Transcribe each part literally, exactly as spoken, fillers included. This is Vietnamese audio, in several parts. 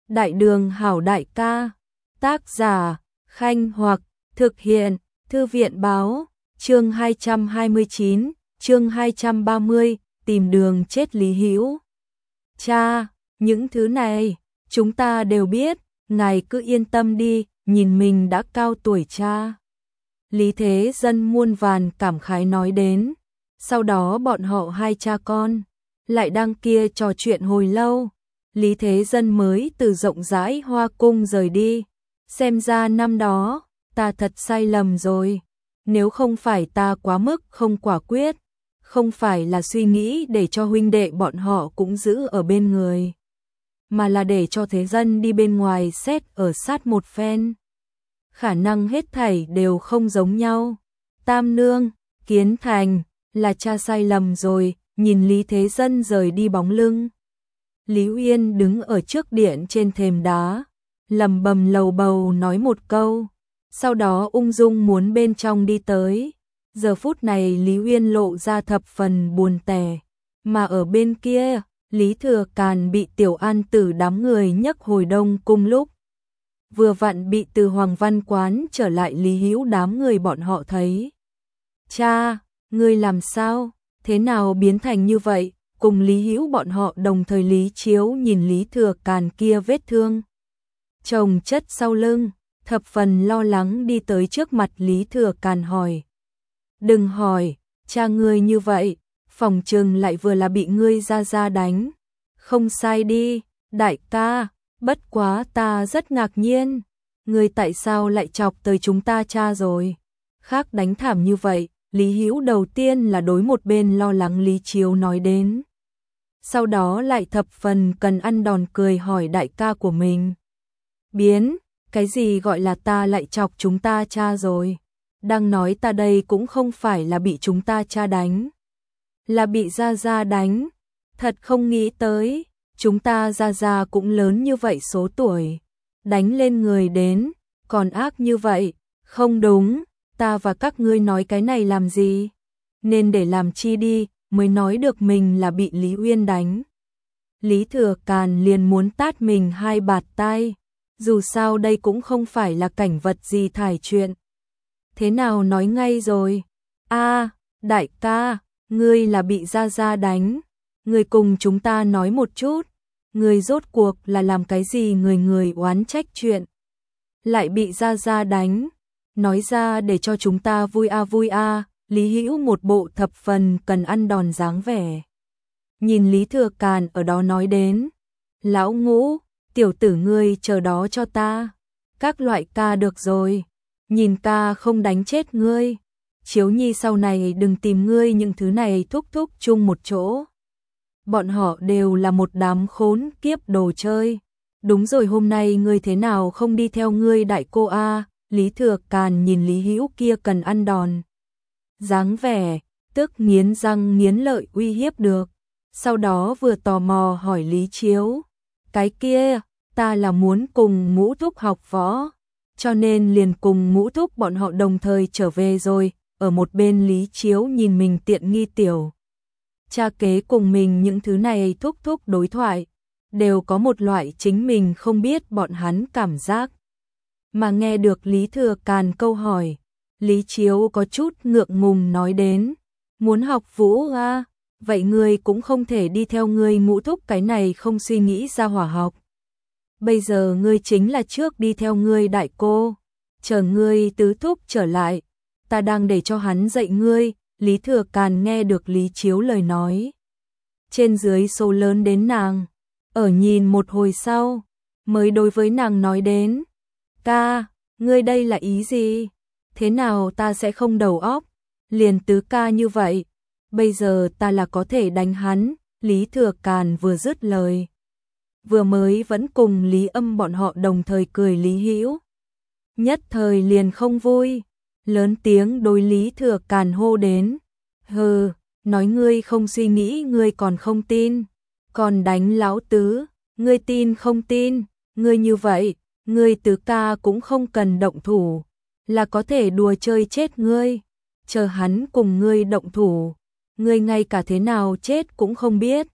Đại đường hảo đại ca. Tác giả Khanh Hoặc. Thực hiện Thư viện báo. Chương hai trăm hai mươi chín, chương hai trăm ba mươi, tìm đường chết Lý Hữu. Cha, những thứ này chúng ta đều biết, ngài cứ yên tâm đi, nhìn mình đã cao tuổi cha. Lý Thế Dân muôn vàn cảm khái nói đến. Sau đó bọn họ hai cha con lại đang kia trò chuyện hồi lâu. Lý Thế Dân mới từ rộng rãi Hoa Cung rời đi. Xem ra năm đó ta thật sai lầm rồi. Nếu không phải ta quá mức không quả quyết, không phải là suy nghĩ để cho huynh đệ bọn họ cũng giữ ở bên người, mà là để cho Thế Dân đi bên ngoài xét ở sát một phen. Khả năng hết thảy đều không giống nhau. Tam nương, Kiến Thành, là cha sai lầm rồi. Nhìn Lý Thế Dân rời đi bóng lưng, Lý Uyên đứng ở trước điện trên thềm đá, lầm bầm lầu bầu nói một câu, sau đó ung dung muốn bên trong đi tới. Giờ phút này Lý Uyên lộ ra thập phần buồn tẻ, mà ở bên kia, Lý Thừa Càn bị Tiểu An Tử đám người nhấc hồi Đông Cung lúc vừa vặn bị từ Hoàng Văn Quán trở lại Lý Hữu đám người bọn họ thấy. Cha, ngươi làm sao? Thế nào biến thành như vậy? Cùng Lý Hữu bọn họ đồng thời Lý Chiếu nhìn Lý Thừa Càn kia vết thương chồng chất sau lưng, thập phần lo lắng đi tới trước mặt Lý Thừa Càn hỏi. Đừng hỏi, cha ngươi như vậy, phòng trừng lại vừa là bị ngươi ra ra đánh. Không sai đi, đại ca, bất quá ta rất ngạc nhiên, ngươi tại sao lại chọc tới chúng ta cha rồi? Khác đánh thảm như vậy. Lý Hữu đầu tiên là đối một bên lo lắng Lý Chiếu nói đến. Sau đó lại thập phần cần ăn đòn cười hỏi đại ca của mình. Biến, cái gì gọi là ta lại chọc chúng ta cha rồi? Đang nói ta đây cũng không phải là bị chúng ta cha đánh, là bị gia gia đánh. Thật không nghĩ tới, chúng ta gia gia cũng lớn như vậy số tuổi, đánh lên người đến, còn ác như vậy, không đúng. Ta và các ngươi nói cái này làm gì? Nên để làm chi đi, mới nói được mình là bị Lý Uyên đánh. Lý Thừa Càn liền muốn tát mình hai bạt tai, dù sao đây cũng không phải là cảnh vật gì thải chuyện. Thế nào nói ngay rồi? A, đại ca, ngươi là bị gia gia đánh, ngươi cùng chúng ta nói một chút, ngươi rốt cuộc là làm cái gì người người oán trách chuyện, lại bị gia gia đánh. Nói ra để cho chúng ta vui a vui a. Lý Hữu một bộ thập phần cần ăn đòn dáng vẻ. Nhìn Lý Thừa Càn ở đó nói đến. Lão Ngũ, tiểu tử ngươi chờ đó cho ta. Các loại ca được rồi. Nhìn ca không đánh chết ngươi. Chiếu nhi sau này đừng tìm ngươi những thứ này thúc thúc chung một chỗ. Bọn họ đều là một đám khốn kiếp đồ chơi. Đúng rồi, hôm nay ngươi thế nào không đi theo ngươi đại cô a? Lý Thừa Càn nhìn Lý Hữu kia cần ăn đòn dáng vẻ, tức nghiến răng nghiến lợi uy hiếp được. Sau đó vừa tò mò hỏi Lý Chiếu, cái kia, ta là muốn cùng Ngũ thúc học võ, cho nên liền cùng Ngũ thúc bọn họ đồng thời trở về rồi. Ở một bên Lý Chiếu nhìn mình tiện nghi tiểu cha kế cùng mình những thứ này thúc thúc đối thoại, đều có một loại chính mình không biết bọn hắn cảm giác. Mà nghe được Lý Thừa Càn câu hỏi, Lý Chiếu có chút ngượng ngùng nói đến. Muốn học vũ à? Vậy ngươi cũng không thể đi theo ngươi Ngũ thúc cái này không suy nghĩ ra hỏa học. Bây giờ ngươi chính là trước đi theo ngươi đại cô, chờ ngươi tứ thúc trở lại, ta đang để cho hắn dạy ngươi. Lý Thừa Càn nghe được Lý Chiếu lời nói, trên dưới số lớn đến nàng, ở nhìn một hồi sau, mới đối với nàng nói đến. Ca, ngươi đây là ý gì? Thế nào ta sẽ không đầu óc? Liền tứ ca như vậy, bây giờ ta là có thể đánh hắn. Lý Thừa Càn vừa dứt lời, vừa mới vẫn cùng Lý Âm bọn họ đồng thời cười Lý Hữu nhất thời liền không vui, lớn tiếng đối Lý Thừa Càn hô đến. Hừ, nói ngươi không suy nghĩ ngươi còn không tin, còn đánh lão tứ, ngươi tin không tin? Ngươi như vậy, ngươi tứ ca cũng không cần động thủ, là có thể đùa chơi chết ngươi. Chờ hắn cùng ngươi động thủ, ngươi ngay cả thế nào chết cũng không biết,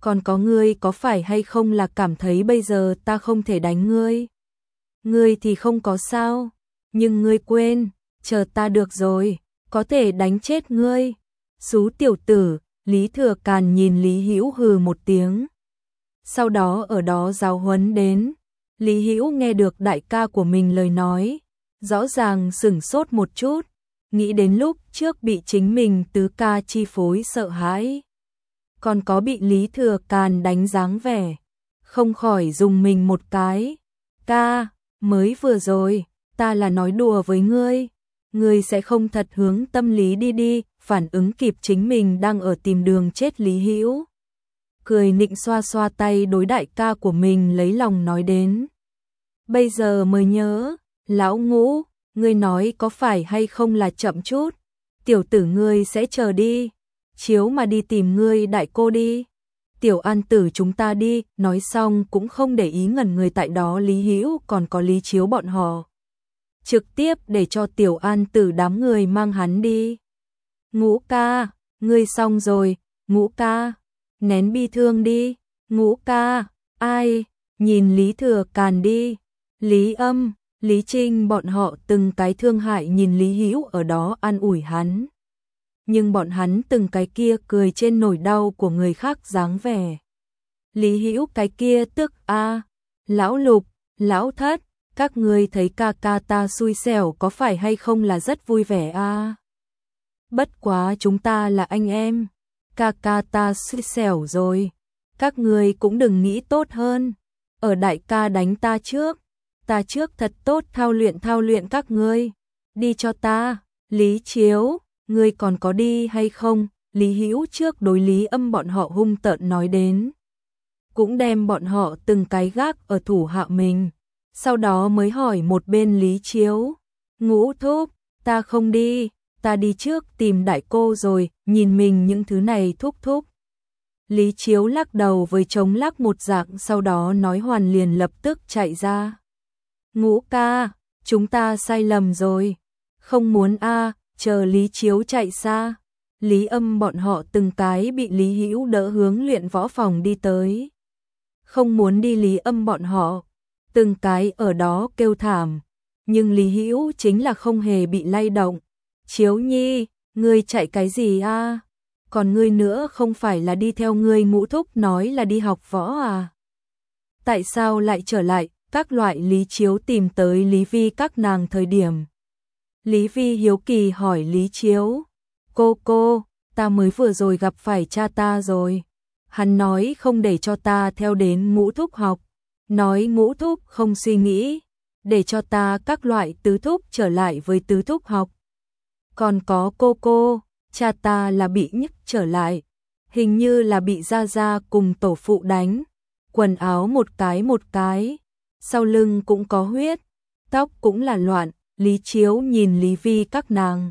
Còn có ngươi có phải hay không là cảm thấy bây giờ ta không thể đánh ngươi? Ngươi thì không có sao, nhưng ngươi quên, chờ ta được rồi, có thể đánh chết ngươi. Xú tiểu tử, Lý Thừa Càn nhìn Lý Hữu hừ một tiếng. Sau đó ở đó giáo huấn đến. Lý Hữu nghe được đại ca của mình lời nói, rõ ràng sửng sốt một chút, nghĩ đến lúc trước bị chính mình tứ ca chi phối sợ hãi. Còn có bị Lý Thừa Càn đánh dáng vẻ, không khỏi dùng mình một cái. Ca, mới vừa rồi, ta là nói đùa với ngươi, ngươi sẽ không thật hướng tâm lý đi đi, phản ứng kịp chính mình đang ở tìm đường chết Lý Hữu. Cười nịnh xoa xoa tay đối đại ca của mình lấy lòng nói đến. Bây giờ mới nhớ, lão Ngũ, ngươi nói có phải hay không là chậm chút, tiểu tử ngươi sẽ chờ đi, chiếu mà đi tìm ngươi đại cô đi. Tiểu An Tử chúng ta đi, nói xong cũng không để ý ngẩn người tại đó Lý Hữu còn có Lý Chiếu bọn họ. Trực tiếp để cho Tiểu An Tử đám người mang hắn đi. Ngũ ca, ngươi xong rồi, Ngũ ca, nén bi thương đi, Ngũ ca, ai, nhìn Lý Thừa Càn đi, Lý Âm, Lý Trinh bọn họ từng cái thương hại nhìn Lý Hữu ở đó an ủi hắn. Nhưng bọn hắn từng cái kia cười trên nỗi đau của người khác dáng vẻ. Lý Hữu cái kia tức a, lão Lục, lão Thất, các ngươi thấy ca ca ta xui xẻo có phải hay không là rất vui vẻ a? Bất quá chúng ta là anh em, ca ca ta xui xẻo rồi, các ngươi cũng đừng nghĩ tốt hơn, ở đại ca đánh ta trước, ta trước thật tốt thao luyện thao luyện các ngươi, đi cho ta, Lý Chiếu, ngươi còn có đi hay không? Lý Hữu trước đối Lý Âm bọn họ hung tợn nói đến, cũng đem bọn họ từng cái gác ở thủ hạ mình, sau đó mới hỏi một bên Lý Chiếu, Ngũ thúc, ta không đi, ta đi trước tìm đại cô rồi, nhìn mình những thứ này thúc thúc. Lý Chiếu lắc đầu với chống lắc một dạng, sau đó nói hoàn liền lập tức chạy ra. Ngũ ca, chúng ta sai lầm rồi, không muốn a. Chờ Lý Chiếu chạy xa, Lý Âm bọn họ từng cái bị Lý Hữu đỡ hướng luyện võ phòng đi tới. Không muốn đi Lý Âm bọn họ, từng cái ở đó kêu thảm, nhưng Lý Hữu chính là không hề bị lay động. Chiếu Nhi, ngươi chạy cái gì a? Còn ngươi nữa không phải là đi theo ngươi Ngũ thúc nói là đi học võ à? Tại sao lại trở lại? Các loại Lý Chiếu tìm tới Lý Vi các nàng thời điểm. Lý Vi hiếu kỳ hỏi Lý Chiếu, cô cô, ta mới vừa rồi gặp phải cha ta rồi. Hắn nói không để cho ta theo đến Ngũ thúc học, nói Ngũ thúc không suy nghĩ, để cho ta các loại tứ thúc trở lại với tứ thúc học. Còn có cô cô, cha ta là bị nhức trở lại, hình như là bị gia gia cùng tổ phụ đánh, quần áo một cái một cái, sau lưng cũng có huyết, tóc cũng là loạn. Lý Chiếu nhìn Lý Vi các nàng,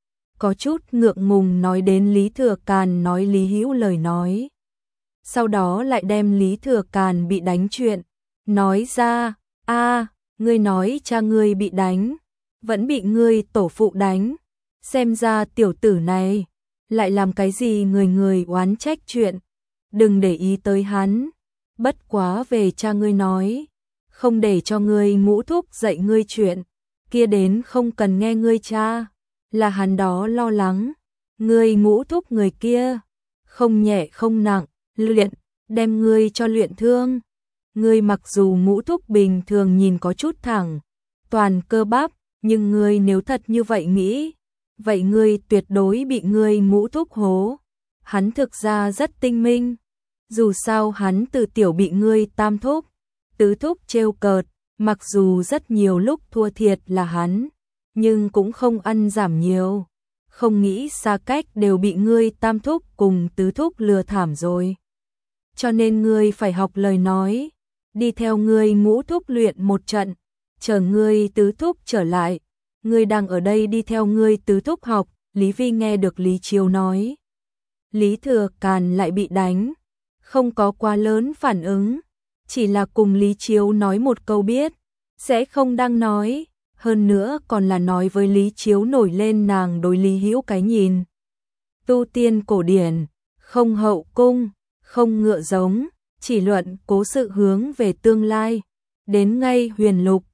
có chút ngượng ngùng nói đến Lý Thừa Càn nói Lý Hữu lời nói. Sau đó lại đem Lý Thừa Càn bị đánh chuyện, nói ra, a, ngươi nói cha ngươi bị đánh, vẫn bị ngươi tổ phụ đánh, xem ra tiểu tử này, lại làm cái gì người người oán trách chuyện, đừng để ý tới hắn, bất quá về cha ngươi nói, không để cho ngươi Ngũ thúc dạy ngươi chuyện. Kia đến không cần nghe ngươi cha, là hắn đó lo lắng, ngươi Ngũ thúc người kia, không nhẹ không nặng, luyện, đem ngươi cho luyện thương. Ngươi mặc dù Ngũ thúc bình thường nhìn có chút thẳng, toàn cơ bắp, nhưng ngươi nếu thật như vậy nghĩ, vậy ngươi tuyệt đối bị ngươi Ngũ thúc hố. Hắn thực ra rất tinh minh, dù sao hắn từ tiểu bị ngươi tam thúc, tứ thúc trêu cợt. Mặc dù rất nhiều lúc thua thiệt là hắn, nhưng cũng không ăn giảm nhiều, không nghĩ xa cách đều bị ngươi tam thúc cùng tứ thúc lừa thảm rồi. Cho nên ngươi phải học lời nói, đi theo ngươi Ngũ thúc luyện một trận, chờ ngươi tứ thúc trở lại, ngươi đang ở đây đi theo ngươi tứ thúc học. Lý Vi nghe được Lý Chiếu nói, Lý Thừa Càn lại bị đánh, không có quá lớn phản ứng. Chỉ là cùng Lý Chiếu nói một câu biết, sẽ không đang nói, hơn nữa còn là nói với Lý Chiếu nổi lên nàng đối Lý Hữu cái nhìn. Tu tiên cổ điển, không hậu cung, không ngựa giống, chỉ luận cố sự hướng về tương lai. Đến ngay Huyền Lục,